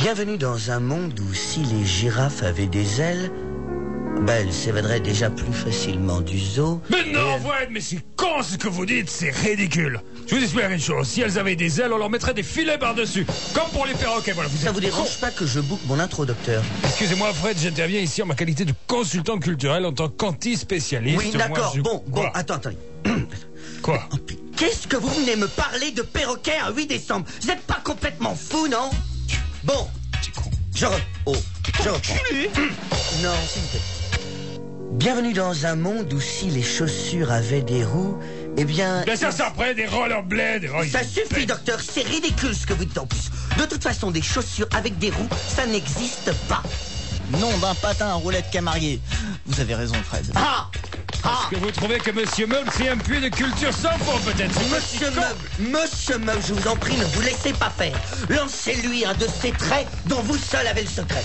Bienvenue dans un monde où si les girafes avaient des ailes, elles s'évaderaient déjà plus facilement du zoo. Mais non, Fred, mais c'est con ce que vous dites, c'est ridicule. Je vous explique une chose, si elles avaient des ailes, on leur mettrait des filets par-dessus, comme pour les perroquets, voilà. Ça vous dérange pas que je boucle mon intro, docteur? Excusez-moi, Fred, j'interviens ici en ma qualité de consultant culturel en tant qu'anti-spécialiste. Oui, d'accord, bon, attends. Quoi? Qu'est-ce que vous venez me parler de perroquet à 8 décembre? Vous êtes pas complètement fou, non? Bon, C'est con. je reprends. Non, s'il vous plaît. Bienvenue dans un monde où si les chaussures avaient des roues, eh bien... Bien sûr, ça après, des rollerblades. Ça suffit, docteur, c'est ridicule ce que vous dites en plus. De toute façon, des chaussures avec des roues, ça n'existe pas. Nom d'un patin à roulette camarier. Vous avez raison, Fred. Est-ce que vous trouvez que Monsieur Meuble, c'est un puits de culture sans fond, peut-être? Monsieur Meuble, je vous en prie, ne vous laissez pas faire. Lancez-lui un de ces traits dont vous seul avez le secret.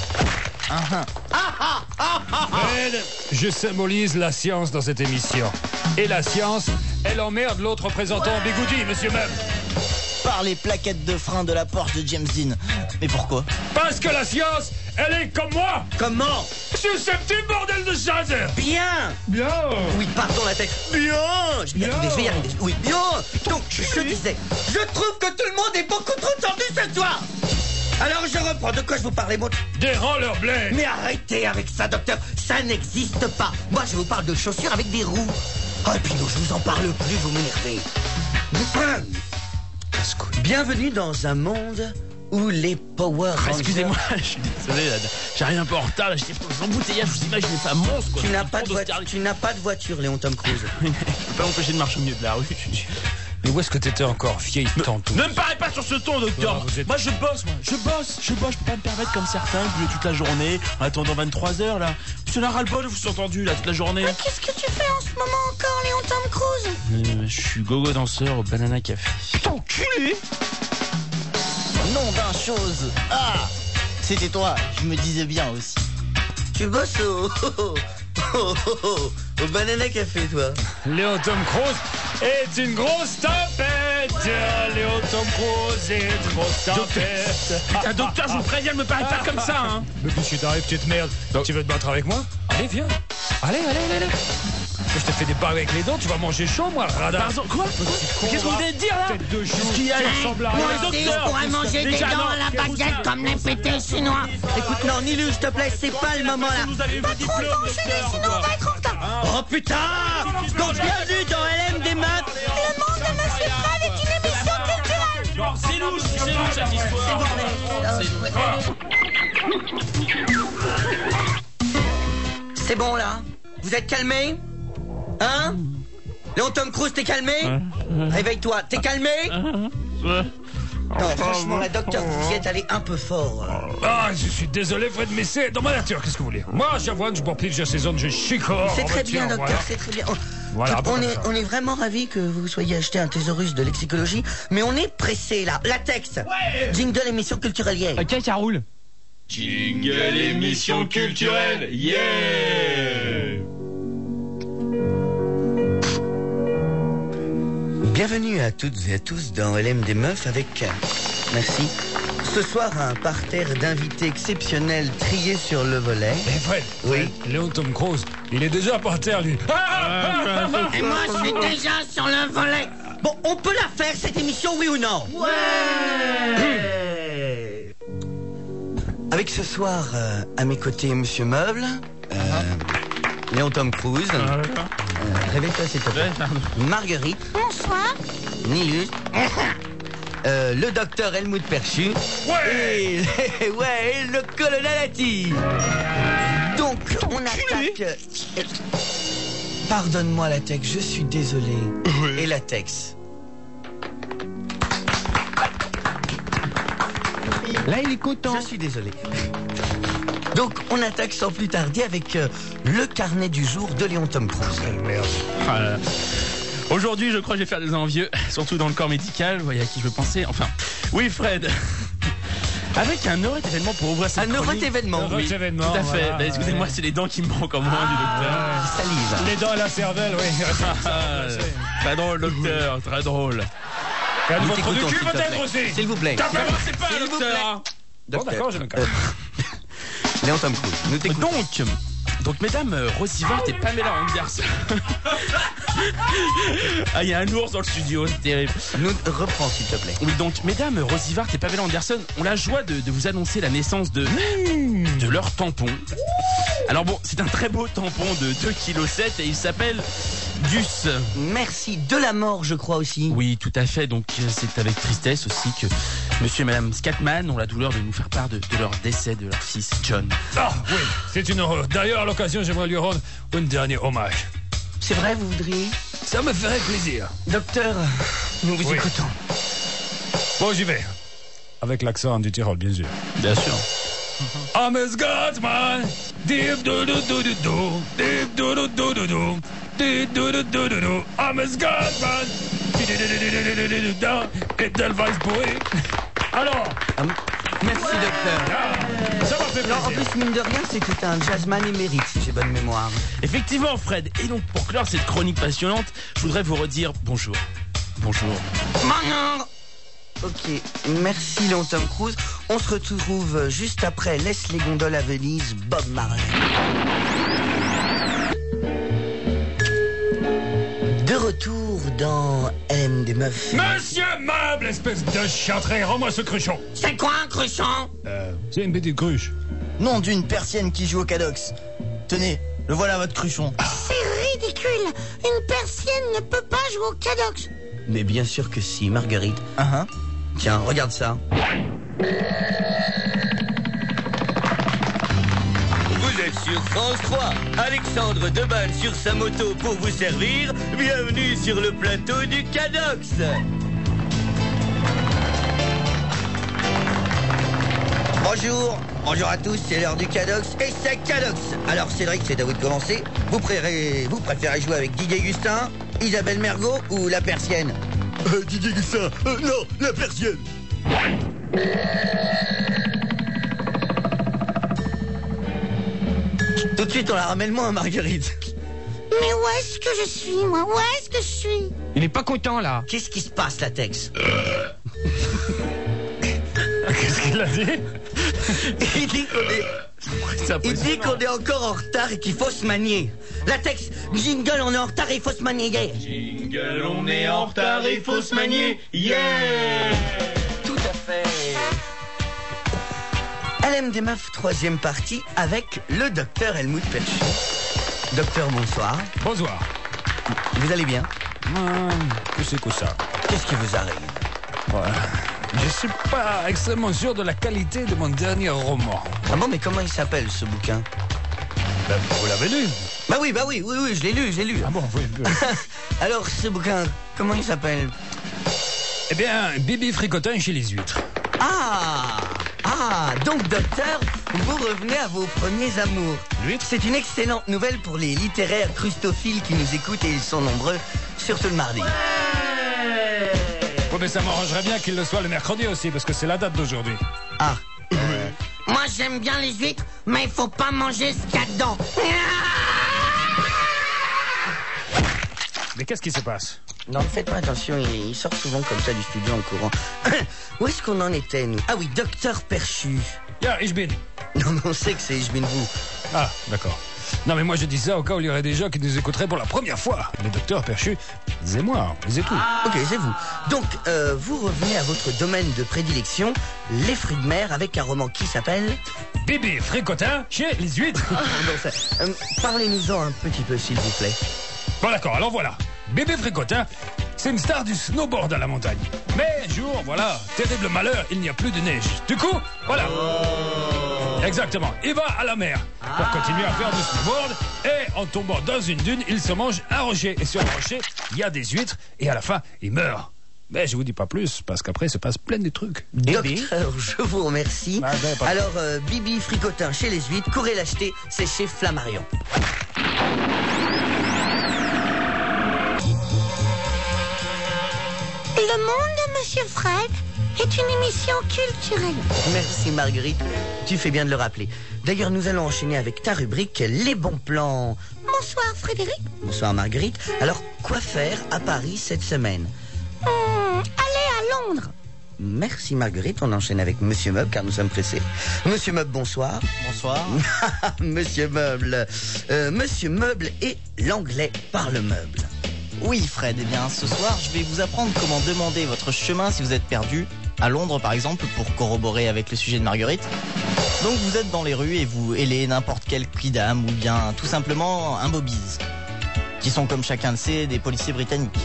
Fred, je symbolise la science dans cette émission. Et la science, elle emmerde l'autre représentant en bigoudi, Monsieur Meuble. Par les plaquettes de frein de la Porsche de James Dean. Mais pourquoi? Parce que la science, elle est comme moi. Comment? Susceptible, bordel de chasseur. Bien. Oui, pardon la tête. Bien. Je vais y arriver. Oui, bien. Donc, je disais, je trouve que tout le monde est beaucoup trop tendu ce soir. Alors, je reprends. De quoi je vous parlais, mon... Des rollerblades. Mais arrêtez avec ça, docteur. Ça n'existe pas. Moi, je vous parle de chaussures avec des roues. Oh, et puis non, je vous en parle plus, vous m'énervez. Bienvenue dans un monde où les Power Rangers... Excusez-moi, je suis désolé, là, j'arrive un peu en retard, là, j'étais en embouteillage, je vous imagine ça monstre, quoi. Tu n'as pas de voiture, Léon Tom Cruise. Je peux pas m'empêcher de marcher au milieu de la rue. Mais où est-ce que t'étais encore, vieille tante? Ne me parlez pas sur ce ton, docteur. Non, vous êtes- Moi, je bosse, je peux pas me permettre comme certains, de jouer toute la journée, en attendant 23h, là. C'est la ras-le-bol, je vous suis entendu, là, toute la journée. Mais qu'est-ce que tu fais en ce moment encore, Léon Tom Cruise? Je suis gogo danseur au Banana Café. Enculé! Nom d'un chose. C'était toi, je me disais bien aussi. Tu bosses au Banana Café, toi. Léon Tom Cruise est une grosse tempête. Léon Tom Cruise est une grosse tempête. Putain, docteur, je vous préviens, ne me parlez pas comme ça, hein. Mais qu'est-ce qui t'arrive, petite merde? Tu veux te battre avec moi? Allez, viens. Allez. Je te fais des barres avec les dents, tu vas manger chaud, moi, radar. Pardon, quoi? Qu'est-ce que vous venez de dire, là? Tête de chou. Qu'est-ce qu'il y a, là? ressemble à Moi rien. aussi, docteur, je pourrais manger des déjà, dents non, à la Kéroussel. baguette comme les pétés chinois. Écoute, non, Nilu, s'il te plaît, c'est pas le moment, là. Vous avez vos diplômes, docteur. Sinon, on va être en retard. Oh, putain! Donc, bienvenue dans LM des meufs. Le monde de Monsieur Fred est une émission culturelle. C'est louche, cette histoire. C'est bon, là? Vous êtes calmés? Hein? Léon Tom Cruise, t'es calmé? Réveille-toi, t'es calmé? Non, franchement, la docteur, vous y êtes allé un peu fort. Ah, je suis désolé, Fred, mais c'est dans ma nature, qu'est-ce que vous voulez? Moi, j'avoue, je bois plus, je saisonne, je chicore. C'est très bien, docteur, c'est très bien. Voilà, On est vraiment ravis que vous soyez acheté un thésaurus de lexicologie, mais on est pressé, là. Latex. Jingle émission culturelle, yeah. Ok, ça roule. Jingle émission culturelle, yeah! Bienvenue à toutes et à tous dans LM des meufs avec... Merci. Ce soir, un parterre d'invités exceptionnels triés sur le volet. Mais Fred, Oui. Léon Tom Cruise, il est déjà par terre, lui. Et moi, je suis déjà sur le volet. Bon, on peut la faire, cette émission, oui ou non? Ouais. Avec ce soir, à mes côtés, Monsieur Meuble, Léon Tom Cruise, réveille-toi s'il te plaît, Marguerite, Bonsoir. Nilus, le docteur Helmut Perchu, et le colonel Atti. Donc, on attaque... Pardonne-moi, Latex, je suis désolé. Et Latex. Là, il est content. Je suis désolé. Donc, on attaque sans plus tarder avec le carnet du jour de Léon Tom Cruise. Aujourd'hui, je crois que je vais faire des envieux, surtout dans le corps médical. Vous voyez à qui je veux penser. Enfin, oui, Fred. Avec un heureux événement pour ouvrir cette Un heureux chronique. événement. Heureux Oui, événement, tout à fait. voilà, Bah, excusez-moi, c'est les dents qui me manquent en moins du docteur. Salive. Les dents et la cervelle, oui. Très drôle, docteur, très drôle. Et Nous votre t'écoutons, du cul s'il te peut-être plaît. aussi. S'il vous plaît. Commencez pas, S'il vous docteur. Bon, d'accord, je me calme. Léon Tom Cruise, nous t'écoutons. Donc, mesdames Rosie Vart et Pamela Anderson. Ah, il y a un ours dans le studio, c'est terrible. Nous reprends, s'il te plaît. Oui, donc, mesdames Rosie Vart et Pamela Anderson ont la joie de vous annoncer la naissance de leur tampon. Alors bon, c'est un très beau tampon de 2,7 kg et il s'appelle Gus. Merci. De la mort, je crois aussi. Oui, tout à fait. Donc, c'est avec tristesse aussi que monsieur et madame Scatman ont la douleur de nous faire part de leur décès de leur fils John. Ah, oui, c'est une horreur. D'ailleurs, à l'occasion, j'aimerais lui rendre un dernier hommage. C'est vrai, vous voudriez? Ça me ferait plaisir. Docteur, nous vous écoutons. Bon, j'y vais. Avec l'accent du Tyrol, bien sûr. Bien sûr. I'm a Scotsman, deep do do do do do, deep do do do do do, deep do do do do do. I'm a Scotsman, et Delvice Boy. Alors, Merci, docteur. ça m'a fait Alors, en plaisir. plus, mine de rien, c'était un jazzman émérite, si j'ai bonne mémoire. Effectivement, Fred. Et donc, pour clore cette chronique passionnante, je voudrais vous redire bonjour. Bonjour. Bonjour. Ok, merci Léon Tom Cruise. On se retrouve juste après Laisse les gondoles à Venise, Bob Marley. De retour dans LM des Meufs. Monsieur Meuble, espèce de chianterie, rends-moi ce cruchon. C'est quoi un cruchon? C'est une petite cruche. Nom d'une persienne qui joue au cadox. Tenez, le voilà votre cruchon. C'est ridicule. Une persienne ne peut pas jouer au cadox. Mais bien sûr que si, Marguerite. Tiens, regarde ça. Vous êtes sur France 3. Alexandre Debanne sur sa moto pour vous servir. Bienvenue sur le plateau du Cadox. Bonjour à tous, c'est l'heure du Cadox et c'est Cadox. Alors Cédric, c'est à vous de commencer. Vous préférez jouer avec Didier Gustin, Isabelle Mergo ou la persienne? Didier Gustin, non, la persienne. Tout de suite, on la ramène moins, Marguerite. Mais où est-ce que je suis, moi? Où est-ce que je suis? Il est pas content là. Qu'est-ce qui se passe, Latex? Qu'est-ce qu'il a dit? Il dit qu'on est encore en retard et qu'il faut se manier. Latex, jingle, on est en retard et il faut se manier. Jingle, on est en retard et faut se manier. Yeah! Tout à fait. LM des Meufs, troisième partie, avec le docteur Helmut Perchu. Docteur, bonsoir. Bonsoir. Vous allez bien? Qu'est-ce que ça? Qu'est-ce qui vous arrive? Je suis pas extrêmement sûr de la qualité de mon dernier roman. Ah bon, mais comment il s'appelle, ce bouquin? Ben, vous l'avez lu? Bah oui, je l'ai lu. Ah bon, oui. Alors, ce bouquin, comment il s'appelle? Eh bien, Bibi Fricotin chez les huîtres. Donc, docteur, vous revenez à vos premiers amours. L'huître? C'est une excellente nouvelle pour les littéraires crustophiles qui nous écoutent, et ils sont nombreux, surtout le mardi. Oui, mais ça m'arrangerait bien qu'il le soit le mercredi aussi, parce que c'est la date d'aujourd'hui. Moi, j'aime bien les huîtres, mais il faut pas manger ce qu'il y a dedans. Mais qu'est-ce qui se passe? Non, faites pas attention, il sort souvent comme ça du studio en courant. Où est-ce qu'on en était, nous? Ah oui, docteur Perchu. Ja, ich bin. Non, mais on sait que c'est Ishbin vous. Ah, d'accord. Non, mais moi je dis ça au cas où il y aurait des gens qui nous écouteraient pour la première fois. Le docteur Perchu, c'est moi, c'est tout. Ok, c'est vous. Donc, vous revenez à votre domaine de prédilection, les fruits de mer, avec un roman qui s'appelle... Bibi Fricotin chez les huîtres. Parlez-nous-en un petit peu, s'il vous plaît. Bon, d'accord, alors voilà. Bibi Fricotin, c'est une star du snowboard à la montagne. Mais un jour, voilà, terrible malheur, il n'y a plus de neige. Du coup, voilà. Exactement, il va à la mer pour continuer à faire du snowboard. Et en tombant dans une dune, il se mange un rocher. Et sur le rocher, il y a des huîtres. Et à la fin, il meurt. Mais je vous dis pas plus, parce qu'après, se passe plein de trucs. Docteur, je vous remercie. Ah, ben, pas alors, Bibi Fricotin chez les huîtres, courez l'acheter, c'est chez Flammarion. Le Monde, Monsieur Fred, est une émission culturelle. Merci Marguerite, tu fais bien de le rappeler. D'ailleurs, nous allons enchaîner avec ta rubrique Les bons plans. Bonsoir, Frédéric. Bonsoir Marguerite. Alors, quoi faire à Paris cette semaine? Aller à Londres. Merci Marguerite, on enchaîne avec Monsieur Meuble car nous sommes pressés. Monsieur Meuble, bonsoir. Bonsoir. Monsieur Meuble et l'anglais par le meuble. Oui, Fred, eh bien, ce soir, je vais vous apprendre comment demander votre chemin si vous êtes perdu, à Londres par exemple, pour corroborer avec le sujet de Marguerite. Donc vous êtes dans les rues et vous hélez n'importe quel quidam ou bien tout simplement un bobbies, qui sont comme chacun le sait des policiers britanniques.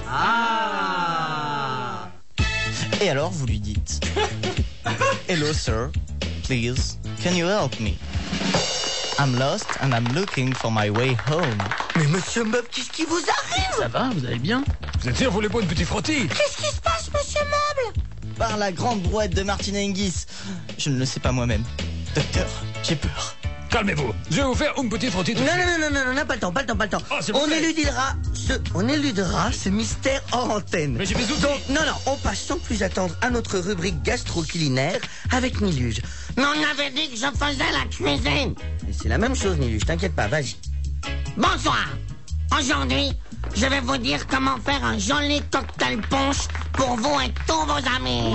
Ah! Et alors vous lui dites Hello sir, please, can you help me? I'm lost and I'm looking for my way home. Mais Monsieur Meuble, qu'est-ce qui vous arrive? Ça va, vous allez bien? Vous êtes sûr, vous voulez pas une petite frottis? Qu'est-ce qui se passe, monsieur Meuble? Par la grande brouette de Martin Hingis. Je ne le sais pas moi-même. Docteur, j'ai peur. Calmez-vous, je vais vous faire une petite frottis. Non, pas le temps. Oh, s'il vous On plaît. éludera ce mystère hors antenne. Mais j'ai mes outils. Donc, non, on passe sans plus attendre à notre rubrique gastro-culinaire avec Niluge. Mais on avait dit que je faisais la cuisine. Et c'est la même chose, Niluge, t'inquiète pas, vas-y. Bonsoir. Aujourd'hui, je vais vous dire comment faire un joli cocktail punch pour vous et tous vos amis.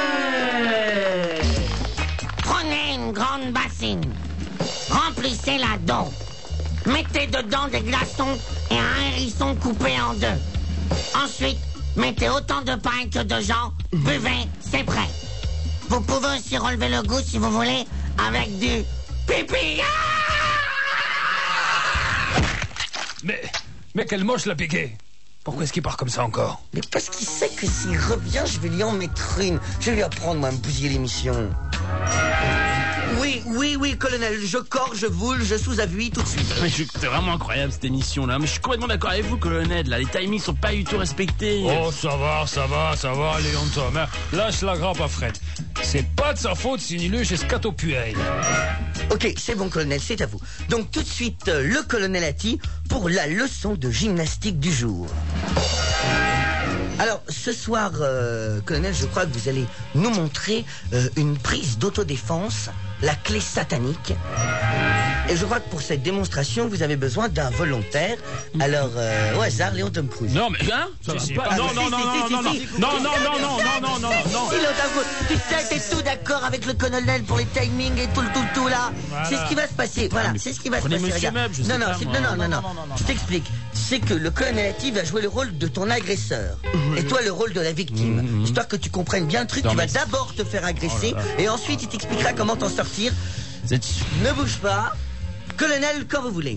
Prenez une grande bassine. Remplissez-la d'eau. Mettez dedans des glaçons et un hérisson coupé en deux. Ensuite, mettez autant de pain que de gens. Buvez, c'est prêt. Vous pouvez aussi relever le goût si vous voulez avec du pipi. Mais quelle moche l'a piqué. Pourquoi est-ce qu'il part comme ça encore? Mais parce qu'il sait que s'il revient, je vais lui en mettre une. Je vais lui apprendre, moi, à me bousiller l'émission. Oui, colonel, je corps, je voule, je sous-avis tout de suite. Mais c'est vraiment incroyable cette émission-là. Mais je suis complètement d'accord avec vous, colonel. Là, les timings sont pas du tout respectés. Oh, ça va, Léon Tom. Hein. Lâche la grappe à Fred. C'est pas de sa faute si Niluge est scatopueil. Ok, c'est bon, colonel, c'est à vous. Donc tout de suite, le colonel Atti pour la leçon de gymnastique du jour. Alors, ce soir, colonel, je crois que vous allez nous montrer une prise d'autodéfense, la clé satanique. Et je crois que pour cette démonstration, vous avez besoin d'un volontaire. Alors, au hasard, Léon Tom Cruise. Non, mais hein? Ça Si, va pas. si, Non. Si, Léon Tom Cruise, tu sais, t'es tout d'accord avec le colonel pour les timings et tout là. Voilà. C'est ce qui va se passer. Voilà, mais c'est ce qui va se prenez passer. Monsieur Regarde. Meuble, je sais pas, moi. Non. Je t'explique. C'est que le colonel Atti va jouer le rôle de ton agresseur. Et toi, le rôle de la victime. Histoire que tu comprennes bien le truc, Non, tu vas mais- d'abord te faire agresser. Et ensuite, il t'expliquera comment t'en sortir. Vous êtes sûr? Ne bouge pas. Colonel, quand vous voulez.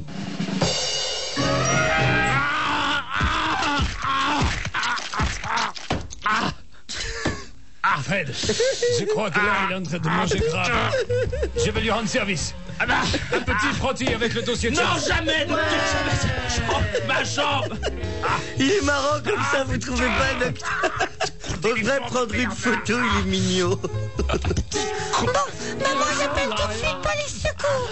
Fred, je crois que là, il est en train de manger grave. Je vais lui rendre service. Un petit frottis avec le dossier de Non, charge. jamais, docteur, jamais. Ma jambe. Il est marrant comme ça, vous trouvez pas, docteur? On devrait prendre une photo, il est mignon. Maman, j'appelle tout de suite police secours.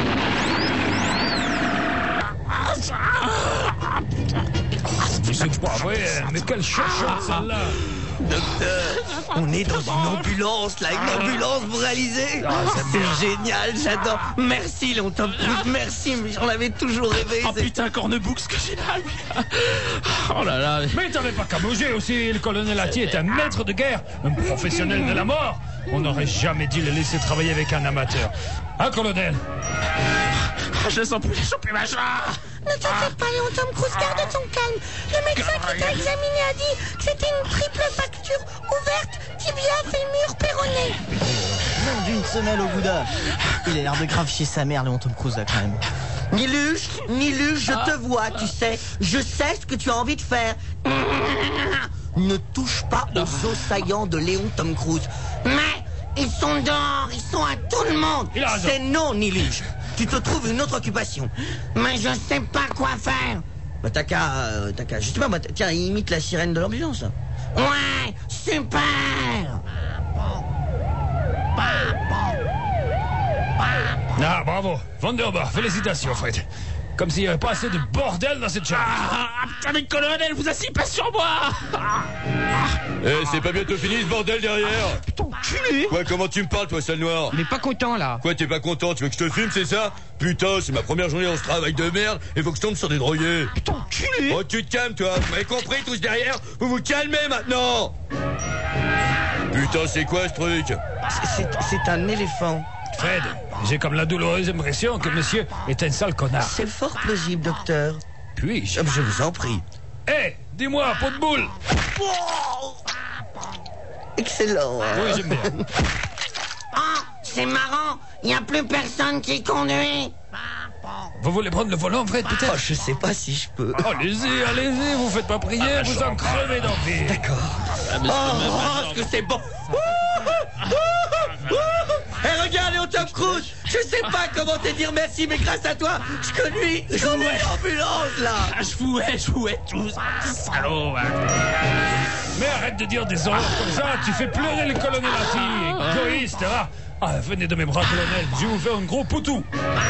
Mais c'est pas vrai, mais quelle chochotte celle-là. On est dans une ambulance, là, une ambulance pour réaliser. C'est génial, j'adore. Merci, Léon Tom Cruise, merci, mais j'en avais toujours rêvé. Oh c'est- putain, cornebook, ce que j'ai là, lui. Oh là là. Mais t'avais pas qu'à bouger aussi, le colonel Atti est un maître de guerre, un professionnel de la mort. On n'aurait jamais dû le laisser travailler avec un amateur. Hein, colonel? Je le sens plus, je sens plus ma jambe. Ne t'inquiète pas, Léon Tom Cruise, garde ton calme. Le médecin qui t'a examiné a dit que c'était une triple fracture ouverte, tibia, fémur, péroné. Nom d'une semelle au Bouddha. Il a l'air de grave chier sa mère, Léon Tom Cruise, là, quand même. Niluge, je te vois, tu sais. Je sais ce que tu as envie de faire. Ne touche pas aux os saillants de Léon Tom Cruise. Mais ils sont dehors, ils sont à tout le monde. Il a raison. C'est non, Niluge. Tu te trouves une autre occupation. Mais je sais pas quoi faire. Bah t'as qu'à, je sais pas, moi, tiens, imite la sirène de l'ambulance. Ouais, super. Ah, bravo. Wunderbar. Félicitations, Fred. Comme s'il n'y avait pas assez de bordel dans cette chambre. Putain, mais colonel, vous asseyez pas sur moi. C'est pas bientôt fini ce bordel derrière? Putain, enculé. Quoi, comment tu me parles, toi, sale noir? On est pas content là. Quoi, t'es pas content? Tu veux que je te filme, c'est ça? Putain, c'est ma première journée dans ce travail de merde, et faut que je tombe sur des drogués. Putain, enculé. Oh, tu te calmes, toi. Vous m'avez compris, tous derrière? Vous vous calmez maintenant. Putain, c'est quoi ce truc? C'est un éléphant. Fred, j'ai comme la douloureuse impression que monsieur est un sale connard. C'est fort plausible, docteur. Puis-je? Je vous en prie. Hé, dis-moi, pot de boule. Excellent. Oui, j'aime bien. Ah, c'est marrant, il n'y a plus personne qui conduit. Vous voulez prendre le volant, Fred, Oh, peut-être? je sais pas si je peux. Allez-y, vous faites pas prier, vous en crevez d'envie. D'accord. Oh, est-ce que c'est bon? Hé, regarde, Léon Tom Cruise. Je sais pas comment te dire merci, mais grâce à toi, je conduis l'ambulance, là. Je vous hais tous. Salaud. Mais arrête de dire des horreurs comme ça, tu fais pleurer les colonels filles, égoïste, hein. Ah, venez de mes bras, colonel, je vais vous faire un gros poutou.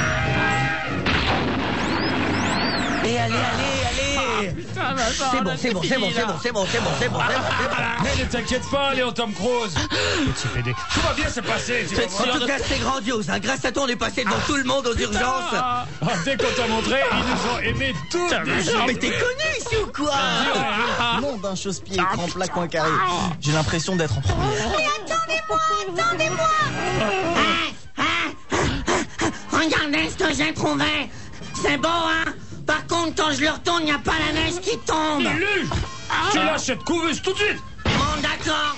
Et allez. C'est bon. Mais ne t'inquiète pas, Léon Tom Cruise. Petit PD, tout va bien se passer, tu vas voir. En tout cas, c'est grandiose, hein. Grâce à toi, on est passé devant tout le monde aux urgences. Ah, dès qu'on t'a montré, ils nous ont aimés tous de suite. Mais t'es connu ici ou quoi? Nom d'un chausse-pied, écran plat, coin carré. J'ai l'impression d'être en première. Mais attendez-moi. Regardez ce que j'ai trouvé. C'est beau, hein? Par contre, quand je le retourne, il n'y a pas la neige qui tombe. Luge, tu lâches cette couveuse tout de suite. Bon, d'accord.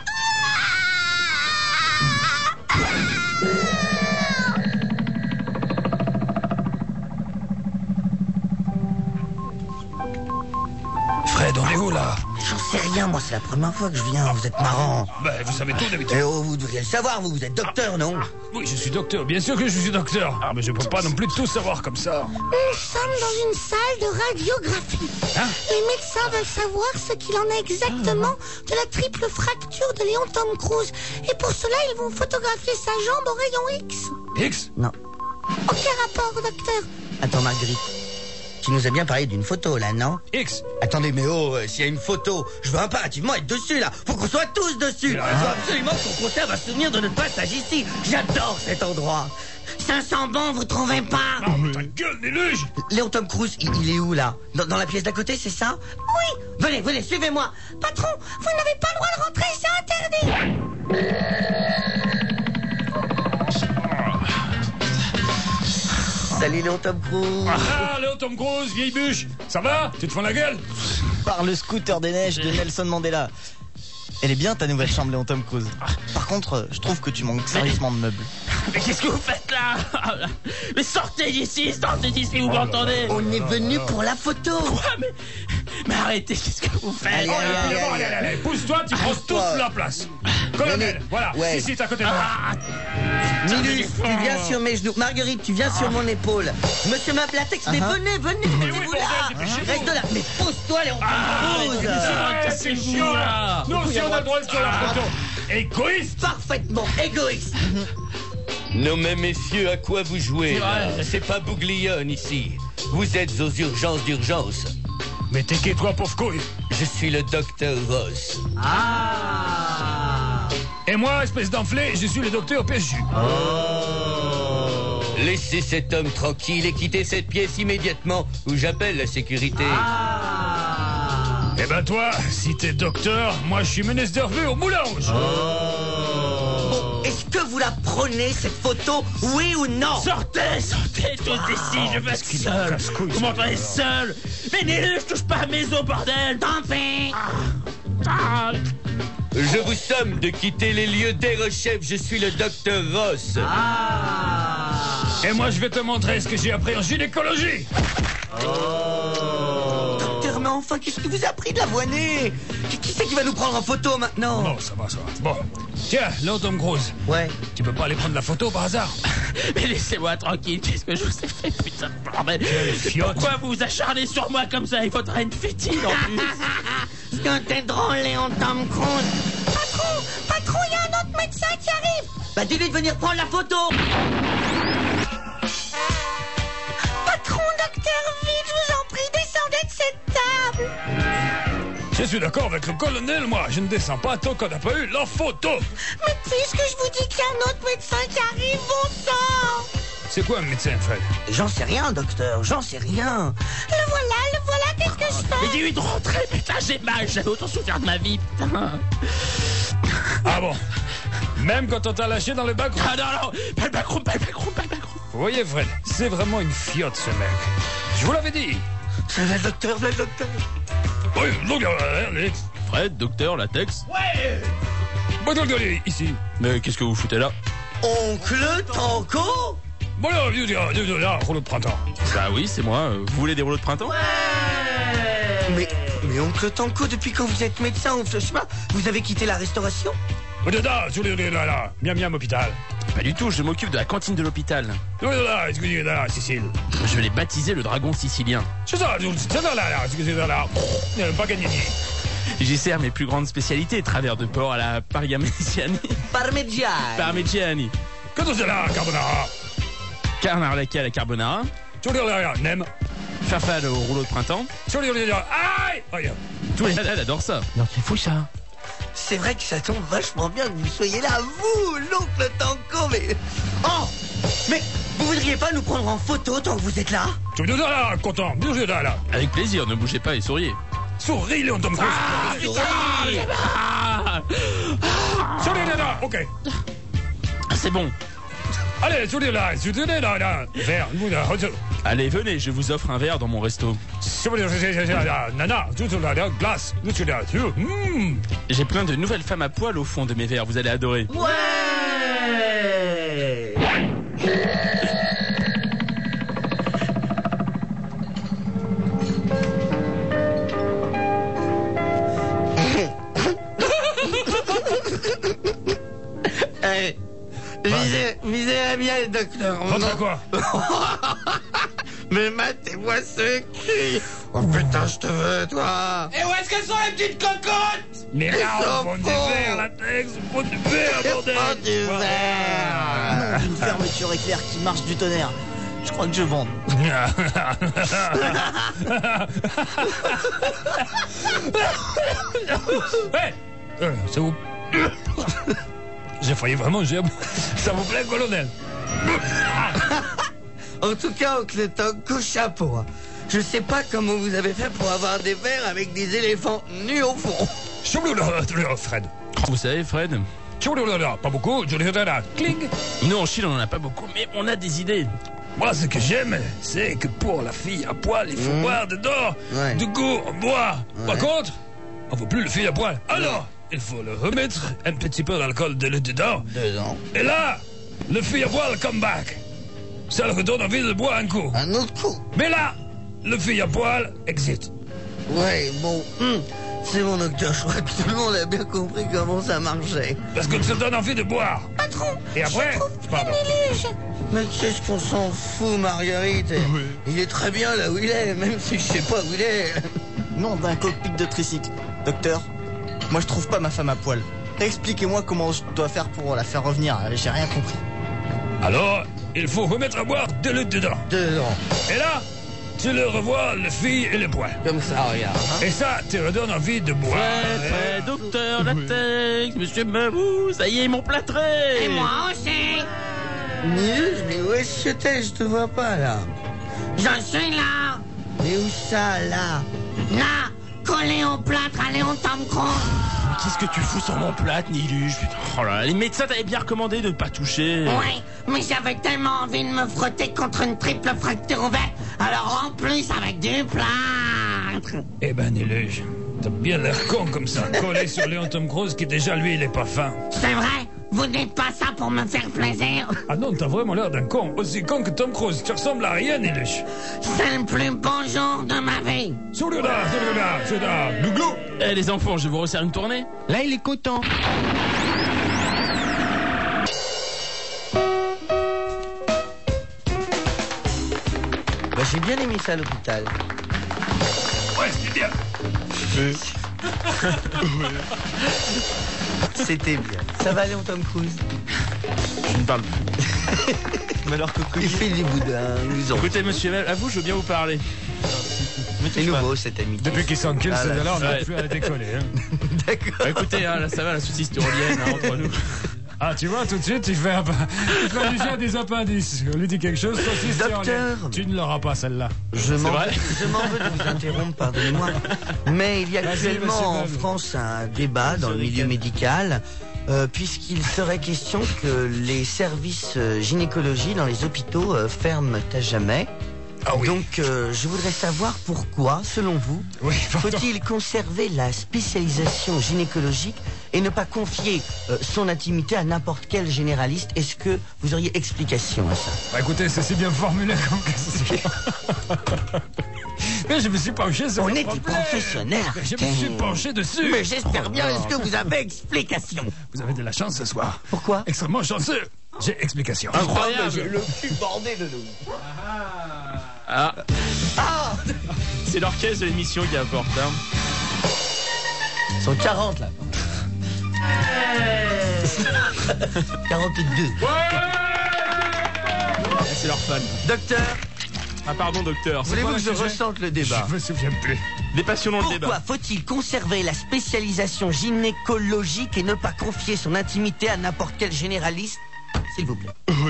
Fred, on est où là? J'en sais rien, moi, c'est la première fois que je viens. Vous êtes marrant. Ben, vous savez tout d'habitude. Eh oh, vous devriez le savoir, vous êtes docteur, non? Oui, je suis docteur, bien sûr que je suis docteur. Ah, mais je peux pas non plus tout savoir comme ça. Nous sommes dans une salle de radiographie. Hein? Les médecins veulent savoir ce qu'il en est exactement de la triple fracture de Léon Tom Cruise. Et pour cela, ils vont photographier sa jambe au rayon X. X? Non. Aucun rapport, docteur. Attends, Marguerite. Tu nous as bien parlé d'une photo, là, non? X? Attendez, mais s'il y a une photo, je veux impérativement être dessus, là. Faut qu'on soit tous dessus. Il faut absolument qu'on conserve un souvenir de notre passage ici. J'adore cet endroit. Ça sent bon, vous trouvez pas? Oh, mais ta gueule, Néluge! Léon Tom Cruise, il est où, là? Dans la pièce d'à côté, c'est ça? Oui. Venez, suivez-moi. Patron, vous n'avez pas le droit de rentrer, c'est interdit. Salut, Léon Tom Cruise. Ah, Léon Tom Cruise, vieille bûche. Ça va? Tu te fous la gueule? Par le scooter des neiges de Nelson Mandela. Elle est bien ta nouvelle chambre, Léon Tom Cruise. Par contre, je trouve que tu manques sérieusement de meubles. Mais qu'est-ce que vous faites là? Mais sortez d'ici, vous m'entendez? On est venu pour la photo. Quoi? Mais arrêtez, qu'est-ce que vous faites? Allez, pousse-toi, tu prends toute la place. Colonel, voilà, Ouais. ici, t'es à côté de moi. Milus, tu viens sur mes genoux. Marguerite, tu viens sur mon épaule. Monsieur Mablatex, mais venez, mettez-vous là. Reste là. Mais pose-toi, Léon Tom Cruise. C'est chiant, là. Nous aussi, on a le droit de faire la photo. Égoïste. Parfaitement égoïste. Non mais messieurs, à quoi vous jouez là? C'est pas Bouglione ici. Vous êtes aux urgences d'urgence. Mais t'es qui, toi, pauvre couille? Je suis le docteur Ross. Et moi, espèce d'enflé, je suis le docteur PSU. Laissez cet homme tranquille et quittez cette pièce immédiatement ou j'appelle la sécurité. Eh ben toi, si t'es docteur, moi je suis ministre de revue au Moulin Rouge. Est-ce que vous la prenez, cette photo, oui ou non? Sortez tous d'ici, je veux être seul. Vous m'entendez seul? Mais Nélu, je touche pas à mes os, bordel. Tant pis. Je vous somme de quitter les lieux d'Aérochef, je suis le docteur Ross. Et moi je vais te montrer ce que j'ai appris en gynécologie. Docteur, mais enfin, qu'est-ce qui vous a pris de l'avoiner? Qui c'est qui va nous prendre en photo maintenant? Non, ça va. Bon, tiens, Léon Tom Cruise, Ouais. tu peux pas aller prendre la photo par hasard? Mais laissez-moi tranquille, qu'est-ce que je vous ai fait, putain de bordel? fiotte. Pourquoi vous vous acharnez sur moi comme ça? Il faudrait une fétine en plus. Quand t'es drôle, Léon Tom Cruise. Patron, il y a un autre médecin qui arrive. Bah dis-lui de venir prendre la photo. Patron, docteur, Je suis d'accord avec le colonel, moi. Je ne descends pas tant qu'on n'a pas eu la photo. Mais puisque je vous dis qu'il y a un autre médecin qui arrive, bon sang! C'est quoi un médecin, Fred? J'en sais rien, docteur, j'en sais rien. Le voilà, qu'est-ce que je fais? Mais dis-lui de rentrer, putain, j'ai mal, j'avais autant souffert de ma vie, putain. Ah bon? Même quand on t'a lâché dans le bac? Ah non, pas le backroom. Vous voyez, Fred, c'est vraiment une fiotte, ce mec. Je vous l'avais dit. C'est le docteur. Oui, donc, allez. Fred, docteur, latex. Bon, regardez, ici. Mais qu'est-ce que vous foutez là? Oncle Tanko? Bon, là, rouleau de printemps. Bah oui, c'est moi. Vous voulez des rouleaux de printemps? Mais oncle Tanko, depuis quand vous êtes médecin, je sais pas, vous avez quitté la restauration? Là, miam, hôpital. Pas du tout, je m'occupe de la cantine de l'hôpital. Là, Sicile. Je l'ai baptisé le dragon sicilien. C'est ça, là. Pas gagné. J'y sers mes plus grandes spécialités, travers de porc à la parmigiani. Parmigiani. Que c'est là, carbonara? Carnarlaki à la carbonara. Nem. Farfalle au rouleau de printemps. Aïe. Tous les malades adorent ça. Non, c'est fou ça. C'est vrai que ça tombe vachement bien que vous soyez là, vous, l'oncle Tanko, mais... Oh! Mais vous voudriez pas nous prendre en photo tant que vous êtes là? Là, content. Là. Avec plaisir, ne bougez pas et souriez. Souris, Léon Tom Cruise. Souris, là, ok. C'est bon. Allez, souris, là. Vert, Allez, venez, je vous offre un verre dans mon resto. Nana, glace. J'ai plein de nouvelles femmes à poil au fond de mes verres, vous allez adorer. Ouais! Visez bien, docteur. Rentre à quoi? Mais matez-moi ce cul. Oh putain, je te veux, toi. Et où est-ce qu'elles sont les petites cocottes? Mais là, on prend du verre, latex, on prend du verre, bordel. Oh, du verre. Une fermeture éclair qui marche du tonnerre. Je crois que je vends. Hey, ça vous... J'ai failli vraiment... Ça vous plaît, colonel? En tout cas, oncle Tanko, chapeau. Je sais pas comment vous avez fait pour avoir des verres avec des éléphants nus au fond. Fred. Vous savez, Fred, Pas beaucoup. Cling. nous en Chine on en a pas beaucoup, mais on a des idées. Moi, ce que j'aime, c'est que pour la fille à poil, il faut boire dedans. Ouais. Du coup, on boit. Par contre, on veut plus le fille à poil. Alors, il faut le remettre un petit peu d'alcool dedans. Et là, le fille à poil come back. Ça leur donne envie de boire un coup. Un autre coup. Mais là, le fille à poil exit. Ouais, bon. C'est bon, docteur. Je crois que tout le monde a bien compris comment ça marchait. Parce que ça donne envie de boire. Patron, Et après, pardon. Miluge. Mais qu'est-ce qu'on s'en fout, Marguerite? Il est très bien là où il est, même si je sais pas où il est. Non, d'un cockpit de tricycle. Docteur, moi je trouve pas ma femme à poil. Expliquez-moi comment je dois faire pour la faire revenir. J'ai rien compris. Alors, il faut remettre à boire de l'eau dedans. Et là, tu le revois, le fille et le poil. Comme ça, regarde. Et ça te redonne envie de boire. Fred, docteur, latex, monsieur Mabou, ça y est, ils m'ont plâtré. Et moi aussi. Miluge, mais où est-ce que t'es? Je te vois pas là. Je suis là. Mais où ça, là? Là, collé au plâtre à Léon Tom Cruise. Qu'est-ce que tu fous sur mon plâtre, Niluge? Putain, oh là là, les médecins t'avaient bien recommandé de ne pas toucher. Oui, mais j'avais tellement envie de me frotter contre une triple fracture ouverte. Alors en plus avec du plâtre. Eh ben, Niluge, t'as bien l'air con comme ça, collé sur Léon Tom Cruise qui déjà, lui, il est pas fin. C'est vrai? Vous dites pas ça pour me faire plaisir? Ah non, t'as vraiment l'air d'un con, aussi con que Tom Cruise. Tu ressembles à rien, Niluge. C'est le plus beau jour de ma vie. Souda, Louglou. Eh les enfants, je vous resserre une tournée. Là, il est content. Bah, j'ai bien aimé ça à l'hôpital. Ouais, c'était bien. C'était bien. Ça va, Léon Tom Cruise? Je ne parle plus. Mais alors que Il fait du boudin, nous en. Écoutez, monsieur Mel, à vous, je veux bien vous parler. C'est nouveau cette amitié. Depuis qu'ils s'enculent, Ah, là, celle-là, on n'a ouais. plus à décoller. Hein. D'accord. Bah, écoutez, hein, là ça va, la saucisse tyrolienne hein, entre nous. Ah, tu vois, tout de suite, il fait allusion à des appendices. On lui dit quelque chose, saucisse Docteur. tyrolienne. Tu ne l'auras pas, celle-là. Je m'en vrai veux de vous interrompre, pardonnez-moi. Mais il y a Vas-y, actuellement monsieur en Meuble. France un débat dans le milieu médical, puisqu'il serait question que les services gynécologie dans les hôpitaux ferment à jamais. Ah oui. Donc, je voudrais savoir pourquoi, selon vous, Oui, pardon. faut-il conserver la spécialisation gynécologique et ne pas confier son intimité à n'importe quel généraliste? Est-ce que vous auriez explication à ça? Bah, écoutez, c'est si bien formulé comme question. Mais je me suis penché sur On le est des problème. professionnels. Je me suis penché dessus. Mais j'espère bien, est-ce que vous avez explication? Vous avez de la chance ce soir. Pourquoi? Extrêmement chanceux. J'ai explication. Incroyable. Le plus bordé de nous. Ah. C'est l'orchestre de l'émission qui apporte. Hein. Ils sont 40 là. 42. C'est leur fan. Docteur, Ah pardon docteur. voulez-vous quoi que le je sujet? ressente le Je débat? me souviens plus. Des passions dans le Pourquoi débat. faut-il conserver la spécialisation gynécologique et ne pas confier son intimité à n'importe quel généraliste? S'il vous plaît.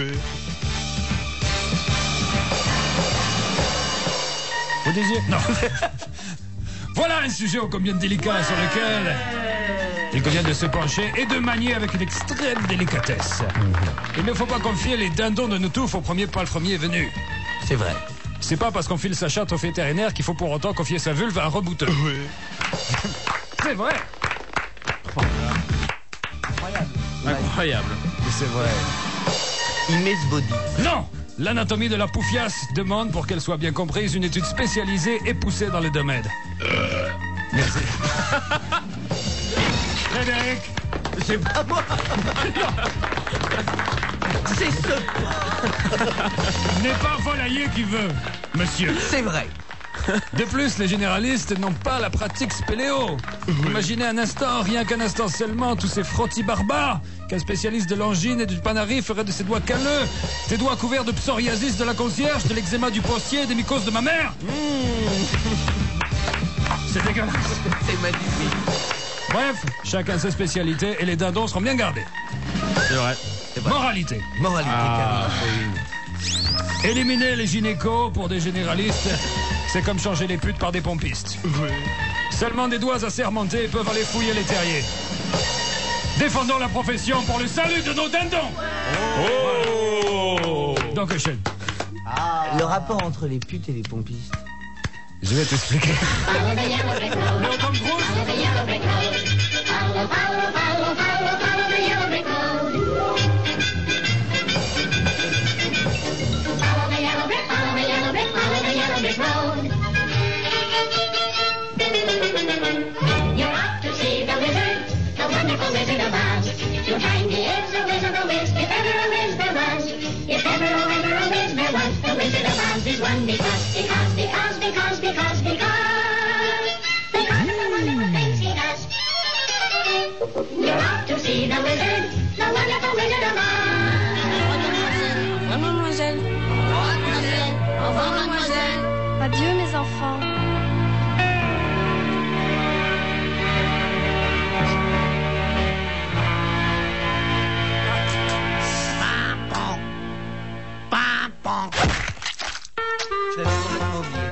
Vous disiez? Non. Voilà un sujet ô combien délicat sur lequel il convient de se pencher et de manier avec une extrême délicatesse. Il ne faut pas confier les dindons de nous tous au premier venu. C'est vrai. C'est pas parce qu'on file sa chatte au vétérinaire qu'il faut pour autant confier sa vulve à un rebouteux. C'est vrai. Incroyable. C'est vrai. Immense body. Non! L'anatomie de la poufiasse demande, pour qu'elle soit bien comprise, une étude spécialisée et poussée dans le domaine. Merci. Frédéric, C'est pas moi. C'est ce. n'est pas Volailler qui veut, monsieur. C'est vrai. De plus, les généralistes n'ont pas la pratique spéléo. Imaginez un instant, rien qu'un instant seulement, tous ces frottis barbares qu'un spécialiste de l'angine et du panari ferait de ses doigts calleux, tes doigts couverts de psoriasis de la concierge, de l'eczéma du postier, des mycoses de ma mère. C'est dégueulasse. C'est magnifique. Bref, chacun ses spécialités et les dindons seront bien gardés. C'est vrai. Moralité. Moralité, Karine. Éliminer les gynécos pour des généralistes, c'est comme changer les putes par des pompistes. Seulement des doigts assermentés peuvent aller fouiller les terriers. Défendons la profession pour le salut de nos dindons. Oh. Donc, Echen, Le rapport entre les putes et les pompistes. je vais t'expliquer. Léo Tom Cruise. You're off to see the wizard, the wonderful Wizard of Oz. You'll find he is a wizard, a whiz, if ever a whiz there was. If ever a whiz there was, the Wizard of Oz is one because of the wonderful things he does. You're off to see the wizard, the wonderful Wizard of Oz. Mademoiselle. Au revoir, mademoiselle. Adieu mes enfants. Je l'avais complètement oublié.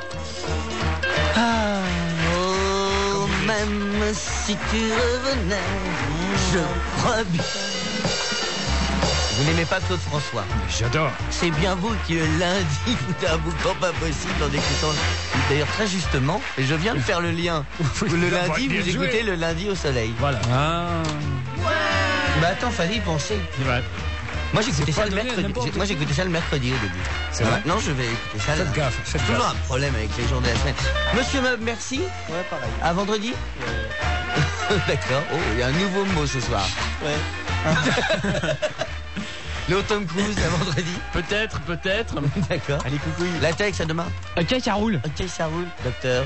Ah, oh, même si tu revenais, je crois bien. Vous n'aimez pas Claude François? J'adore. C'est bien vous qui le lundi vous avouez pas possible en écoutant. D'ailleurs très justement, et je viens de faire le lien. Le lundi, bien vous joué. écoutez le lundi au soleil. Voilà. Ah. Bah attends, fallait y penser. C'est vrai. Moi j'écoutais pas ça le donné mercredi. n'importe Moi j'écoutais ça le mercredi au début. C'est vrai. Maintenant je vais écouter ça. Faites là. gaffe, faites Toujours gaffe. un problème avec les jours de la semaine. Monsieur Meuble, merci. Ouais, pareil. À vendredi. D'accord. Oh, il y a un nouveau mot ce soir. Ouais. Le Tom Cruise à vendredi. Peut-être. D'accord. Allez, coucou. La Tex à demain. Ok, ça roule. Ok, ça roule. Docteur.